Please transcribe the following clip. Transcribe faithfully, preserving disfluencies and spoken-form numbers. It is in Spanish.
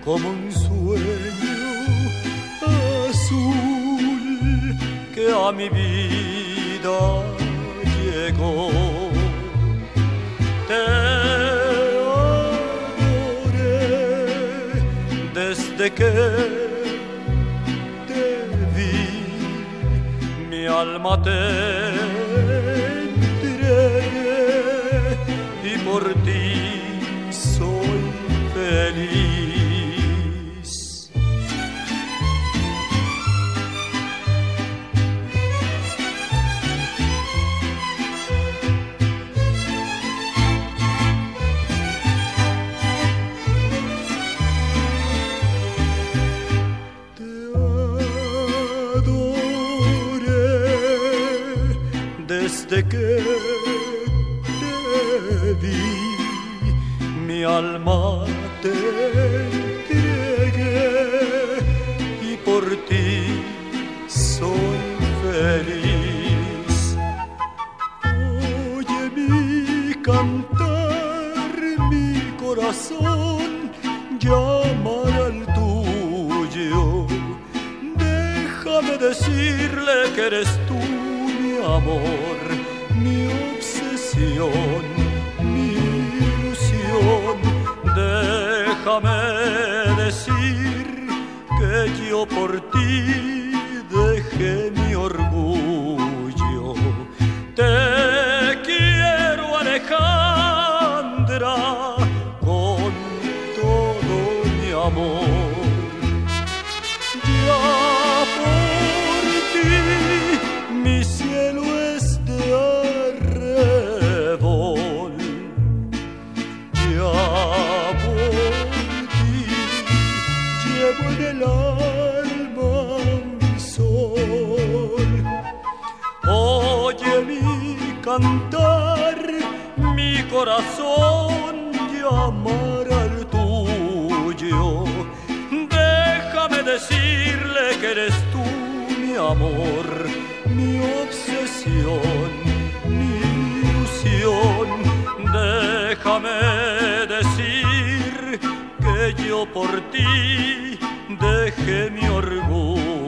como un sueño azul que a mi vida llegó. Te adoré desde que te vi, mi alma te entregué y por ti soy feliz. Desde que te vi, mi alma te entregué y por ti soy feliz. Oye mi cantar, mi corazón llamar al tuyo. Déjame decirle que eres tú mi amor, mi obsesión, mi ilusión. Déjame decir que yo por ti dejé mi orgullo. Te quiero, Alejandra, con todo mi amor. Ya por ti mi cielo es de arrebol, ya por ti llevo en el alma mi sol. Oye mi cantar, mi corazón llamar al tuyo. Déjame decirle que eres tú mi amor, mi obsesión, mi ilusión. Déjame decir que yo por ti dejé mi orgullo.